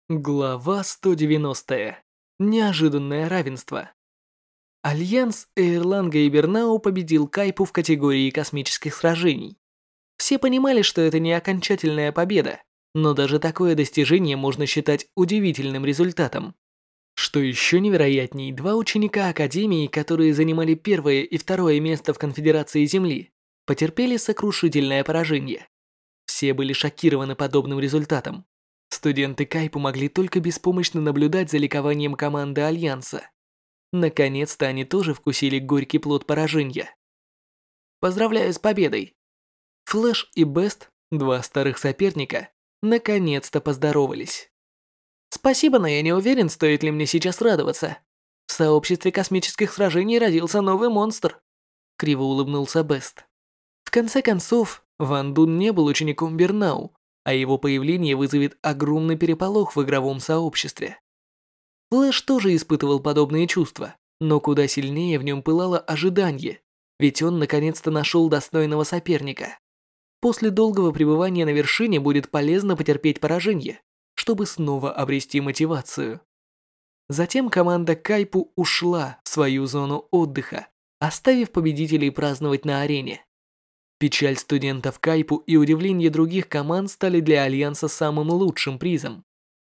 Глава 190. Неожиданное равенство. Альянс Эйрланга и Бернау победил Кайпу в категории космических сражений. Все понимали, что это не окончательная победа, но даже такое достижение можно считать удивительным результатом. Что еще невероятней, два ученика Академии, которые занимали первое и второе место в Конфедерации Земли, потерпели сокрушительное поражение. Все были шокированы подобным результатом. Студенты Кайпу могли только беспомощно наблюдать за ликованием команды Альянса. Наконец-то они тоже вкусили горький плод поражения. Поздравляю с победой! Флэш и Бест, два старых соперника, наконец-то поздоровались. Спасибо, но я не уверен, стоит ли мне сейчас радоваться. В сообществе космических сражений родился новый монстр. Криво улыбнулся Бест. В конце концов, Ван Дун не был учеником Бернау, а его появление вызовет огромный переполох в игровом сообществе. Флэш тоже испытывал подобные чувства, но куда сильнее в нем пылало ожидание, ведь он наконец-то нашел достойного соперника. После долгого пребывания на вершине будет полезно потерпеть поражение, чтобы снова обрести мотивацию. Затем команда Кайпу ушла в свою зону отдыха, оставив победителей праздновать на арене. Печаль студентов Кайпу и удивление других команд стали для Альянса самым лучшим призом.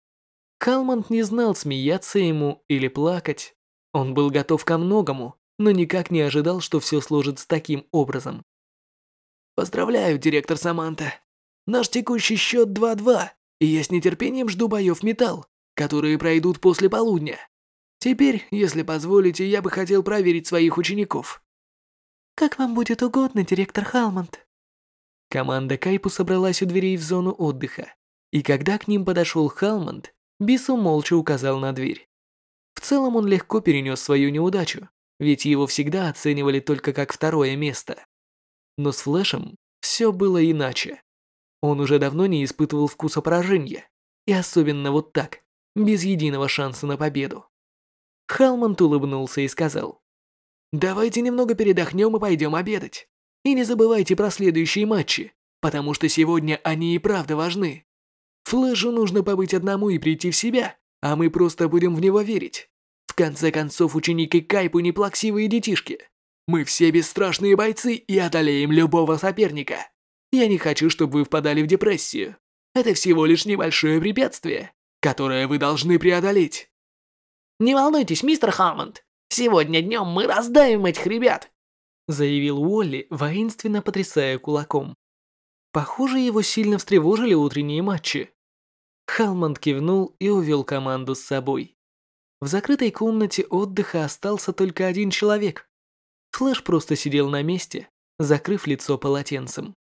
Калманд не знал, смеяться ему или плакать. Он был готов ко многому, но никак не ожидал, что все сложится таким образом. Поздравляю, директор Саманта. Наш текущий счет 2-2, и я с нетерпением жду боев металл, которые пройдут после полудня. Теперь, если позволите, я бы хотел проверить своих учеников. Как вам будет угодно, директор Халмонд. Команда Кайпу собралась у дверей в зону отдыха, и когда к ним подошел Халмонд, Бису молча указал на дверь. В целом он легко перенес свою неудачу, ведь его всегда оценивали только как второе место. Но с Флэшем все было иначе. Он уже давно не испытывал вкуса поражения, и особенно вот так, без единого шанса на победу. Халмонд улыбнулся и сказал: «Давайте немного передохнем и пойдем обедать. И не забывайте про следующие матчи, потому что сегодня они и правда важны. Флэшу нужно побыть одному и прийти в себя, а мы просто будем в него верить. В конце концов, ученики Кайпу не плаксивые детишки. Мы все бесстрашные бойцы и одолеем любого соперника. Я не хочу, чтобы вы впадали в депрессию. Это всего лишь небольшое препятствие, которое вы должны преодолеть». «Не волнуйтесь, мистер Хаммонд. Сегодня днем мы раздавим этих ребят», заявил Уолли, воинственно потрясая кулаком. Похоже, его сильно встревожили утренние матчи. Халмонд кивнул и увел команду с собой. В закрытой комнате отдыха остался только один человек. Флэш просто сидел на месте, закрыв лицо полотенцем.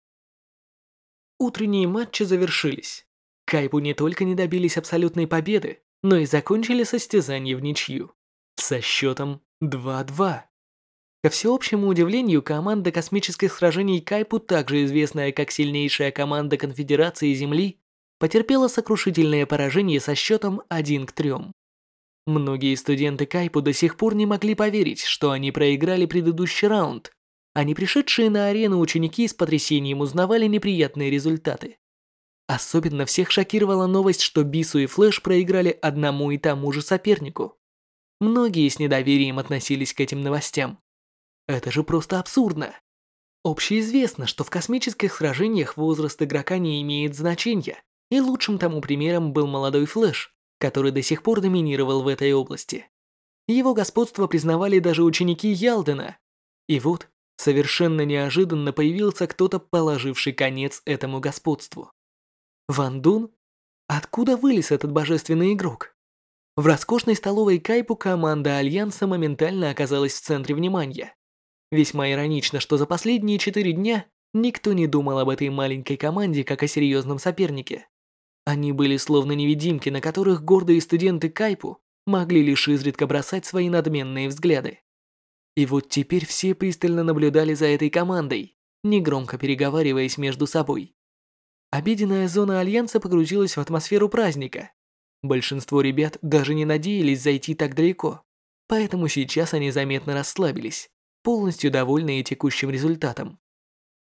Утренние матчи завершились. Кайпу не только не добились абсолютной победы, но и закончили состязание в ничью. Со счетом 2-2. Ко всеобщему удивлению, команда космических сражений Кайпу, также известная как сильнейшая команда Конфедерации Земли, потерпела сокрушительное поражение со счетом 1-3. Многие студенты Кайпу до сих пор не могли поверить, что они проиграли предыдущий раунд, а не пришедшие на арену ученики с потрясением узнавали неприятные результаты. Особенно всех шокировала новость, что Бису и Флэш проиграли одному и тому же сопернику. Многие с недоверием относились к этим новостям. Это же просто абсурдно. Общеизвестно, что в космических сражениях возраст игрока не имеет значения, и лучшим тому примером был молодой Флэш, который до сих пор доминировал в этой области. Его господство признавали даже ученики Ялдена. И вот, совершенно неожиданно появился кто-то, положивший конец этому господству. Ван Дун? Откуда вылез этот божественный игрок? В роскошной столовой Кайпу команда Альянса моментально оказалась в центре внимания. Весьма иронично, что за последние 4 дня никто не думал об этой маленькой команде как о серьезном сопернике. Они были словно невидимки, на которых гордые студенты Кайпу могли лишь изредка бросать свои надменные взгляды. И вот теперь все пристально наблюдали за этой командой, негромко переговариваясь между собой. Обеденная зона Альянса погрузилась в атмосферу праздника. Большинство ребят даже не надеялись зайти так далеко, поэтому сейчас они заметно расслабились, полностью довольные текущим результатом.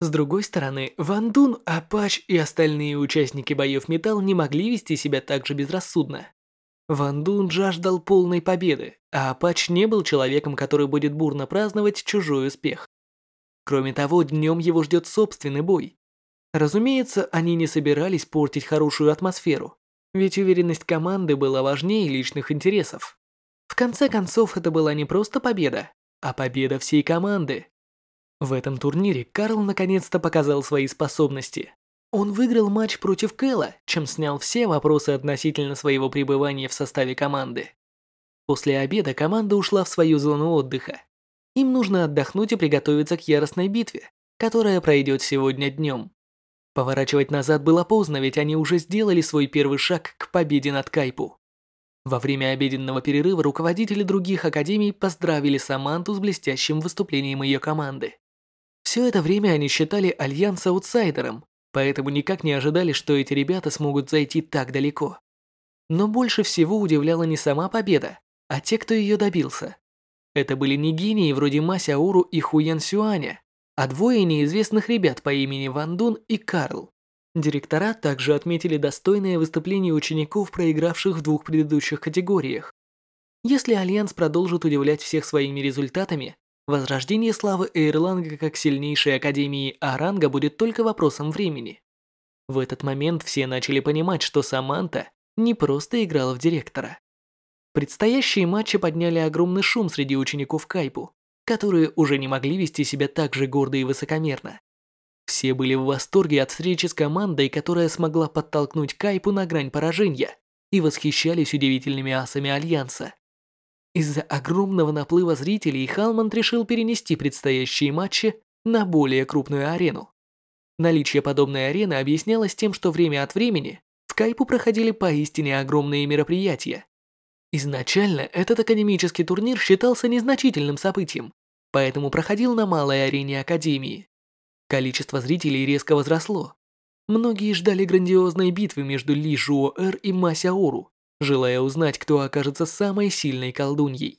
С другой стороны, Ван Дун, Апач и остальные участники боев Металл не могли вести себя так же безрассудно. Ван Дун жаждал полной победы, а Апач не был человеком, который будет бурно праздновать чужой успех. Кроме того, днем его ждет собственный бой. Разумеется, они не собирались портить хорошую атмосферу, ведь уверенность команды была важнее личных интересов. В конце концов, это была не просто победа, а победа всей команды. В этом турнире Карл наконец-то показал свои способности. Он выиграл матч против Кэла, чем снял все вопросы относительно своего пребывания в составе команды. После обеда команда ушла в свою зону отдыха. Им нужно отдохнуть и приготовиться к яростной битве, которая пройдет сегодня днем. Поворачивать назад было поздно, ведь они уже сделали свой первый шаг к победе над Кайпу. Во время обеденного перерыва руководители других академий поздравили Саманту с блестящим выступлением ее команды. Все это время они считали Альянс аутсайдером, поэтому никак не ожидали, что эти ребята смогут зайти так далеко. Но больше всего удивляла не сама победа, а те, кто ее добился. Это были не гении вроде Ма Сяору и Хуян Сюаня, а двое неизвестных ребят по имени Ван Дун и Карл. Директора также отметили достойное выступление учеников, проигравших в двух предыдущих категориях. Если Альянс продолжит удивлять всех своими результатами, возрождение славы Эйрланга как сильнейшей академии А-ранга будет только вопросом времени. В этот момент все начали понимать, что Саманта не просто играла в директора. Предстоящие матчи подняли огромный шум среди учеников Кайпу, которые уже не могли вести себя так же гордо и высокомерно. Все были в восторге от встречи с командой, которая смогла подтолкнуть Кайпу на грань поражения, и восхищались удивительными асами Альянса. Из-за огромного наплыва зрителей Халмонд решил перенести предстоящие матчи на более крупную арену. Наличие подобной арены объяснялось тем, что время от времени в Кайпу проходили поистине огромные мероприятия. Изначально этот академический турнир считался незначительным событием, поэтому проходил на малой арене академии. Количество зрителей резко возросло. Многие ждали грандиозной битвы между Ли Жуоэр и Ма Сяору, желая узнать, кто окажется самой сильной колдуньей.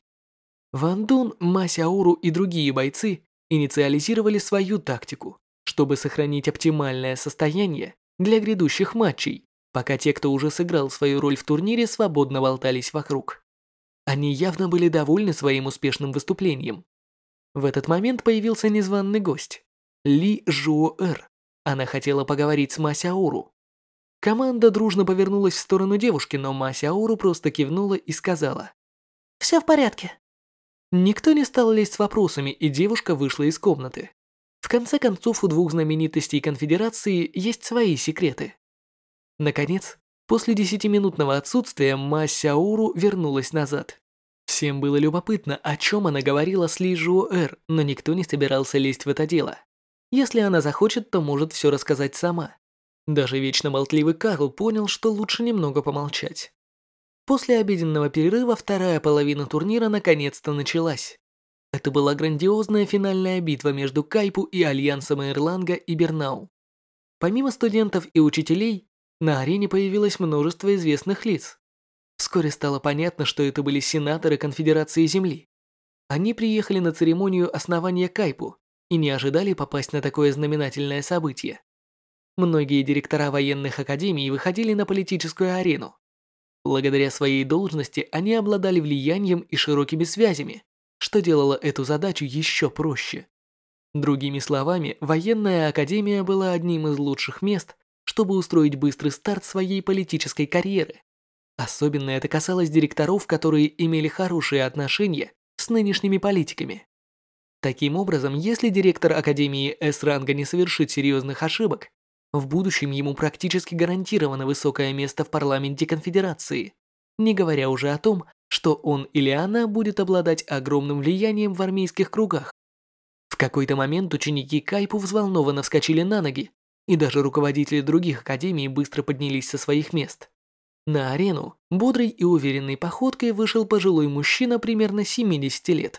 Ван Дун, Ма Сяору и другие бойцы инициализировали свою тактику, чтобы сохранить оптимальное состояние для грядущих матчей, пока те, кто уже сыграл свою роль в турнире, свободно болтались вокруг. Они явно были довольны своим успешным выступлением. В этот момент появился незваный гость – Ли Жуоэр. Она хотела поговорить с Ма Сяору. Команда дружно повернулась в сторону девушки, но Ма Сяору просто кивнула и сказала: «Все в порядке». Никто не стал лезть с вопросами, и девушка вышла из комнаты. В конце концов, у двух знаменитостей конфедерации есть свои секреты. Наконец, после 10-минутного отсутствия Ма Сяору вернулась назад. Всем было любопытно, о чем она говорила с Ли Жуоэр, но никто не собирался лезть в это дело. Если она захочет, то может все рассказать сама. Даже вечно болтливый Карл понял, что лучше немного помолчать. После обеденного перерыва вторая половина турнира наконец-то началась. Это была грандиозная финальная битва между Кайпу и Альянсом Эйрланга и Бернау. Помимо студентов и учителей, на арене появилось множество известных лиц. Вскоре стало понятно, что это были сенаторы Конфедерации Земли. Они приехали на церемонию основания Кайпу и не ожидали попасть на такое знаменательное событие. Многие директора военных академий выходили на политическую арену. Благодаря своей должности они обладали влиянием и широкими связями, что делало эту задачу еще проще. Другими словами, военная академия была одним из лучших мест, чтобы устроить быстрый старт своей политической карьеры. Особенно это касалось директоров, которые имели хорошие отношения с нынешними политиками. Таким образом, если директор Академии С-ранга не совершит серьезных ошибок, в будущем ему практически гарантировано высокое место в парламенте Конфедерации, не говоря уже о том, что он или она будет обладать огромным влиянием в армейских кругах. В какой-то момент ученики Кайпу взволнованно вскочили на ноги, и даже руководители других академий быстро поднялись со своих мест. На арену бодрой и уверенной походкой вышел пожилой мужчина примерно 70 лет.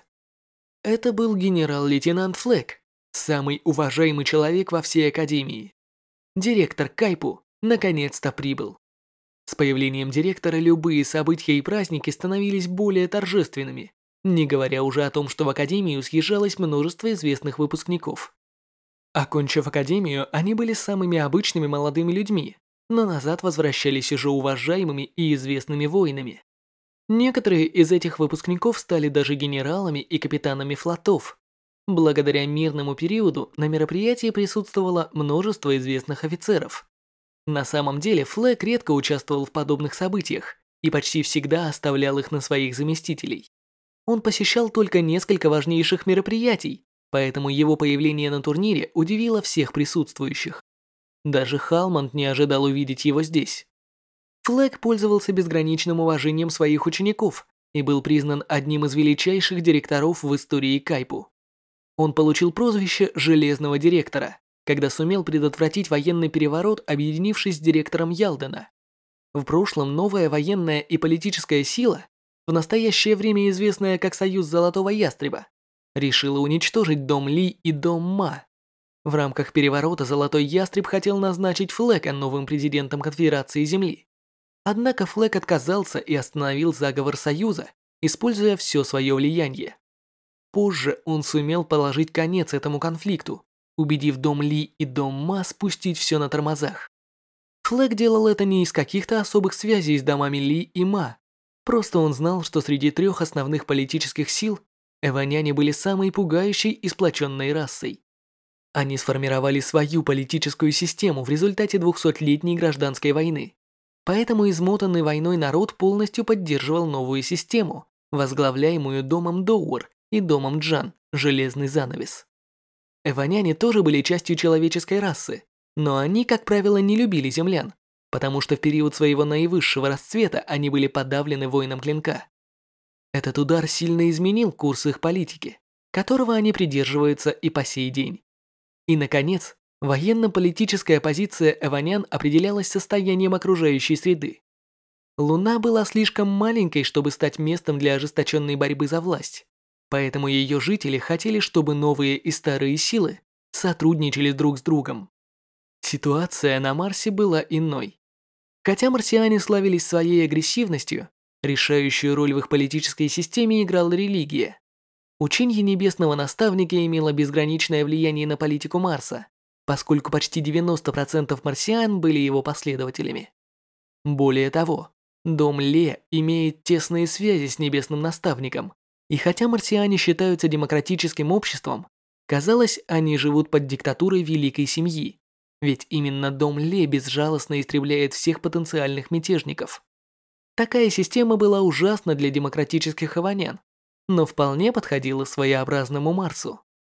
Это был генерал-лейтенант Флэк, самый уважаемый человек во всей академии. Директор Кайпу наконец-то прибыл. С появлением директора любые события и праздники становились более торжественными, не говоря уже о том, что в академию съезжалось множество известных выпускников. Окончив академию, они были самыми обычными молодыми людьми, но назад возвращались уже уважаемыми и известными воинами. Некоторые из этих выпускников стали даже генералами и капитанами флотов. Благодаря мирному периоду на мероприятии присутствовало множество известных офицеров. На самом деле Флэк редко участвовал в подобных событиях и почти всегда оставлял их на своих заместителей. Он посещал только несколько важнейших мероприятий, поэтому его появление на турнире удивило всех присутствующих. Даже Халмонд не ожидал увидеть его здесь. Флэк пользовался безграничным уважением своих учеников и был признан одним из величайших директоров в истории Кайпу. Он получил прозвище «Железного директора», когда сумел предотвратить военный переворот, объединившись с директором Ялдена. В прошлом новая военная и политическая сила, в настоящее время известная как Союз Золотого Ястреба, решила уничтожить Дом Ли и Дом Ма. В рамках переворота Золотой Ястреб хотел назначить Флэка новым президентом Конфедерации Земли. Однако Флэк отказался и остановил заговор Союза, используя все свое влияние. Позже он сумел положить конец этому конфликту, убедив Дом Ли и Дом Ма спустить все на тормозах. Флэк делал это не из каких-то особых связей с домами Ли и Ма, просто он знал, что среди трех основных политических сил эваняне были самой пугающей и сплоченной расой. Они сформировали свою политическую систему в результате 200-летней гражданской войны. Поэтому измотанный войной народ полностью поддерживал новую систему, возглавляемую домом Доуэр и домом Джан, Железный Занавес. Эваняне тоже были частью человеческой расы, но они, как правило, не любили землян, потому что в период своего наивысшего расцвета они были подавлены воином Клинка. Этот удар сильно изменил курс их политики, которого они придерживаются и по сей день. И, наконец, военно-политическая позиция эванян определялась состоянием окружающей среды. Луна была слишком маленькой, чтобы стать местом для ожесточенной борьбы за власть, поэтому ее жители хотели, чтобы новые и старые силы сотрудничали друг с другом. Ситуация на Марсе была иной. Хотя марсиане славились своей агрессивностью, решающую роль в их политической системе играла религия. Учение небесного наставника имело безграничное влияние на политику Марса, поскольку почти 90% марсиан были его последователями. Более того, Дом Ле имеет тесные связи с небесным наставником, и хотя марсиане считаются демократическим обществом, казалось, они живут под диктатурой великой семьи, ведь именно Дом Ле безжалостно истребляет всех потенциальных мятежников. Такая система была ужасна для демократических эванян, но вполне подходила своеобразному Марсу.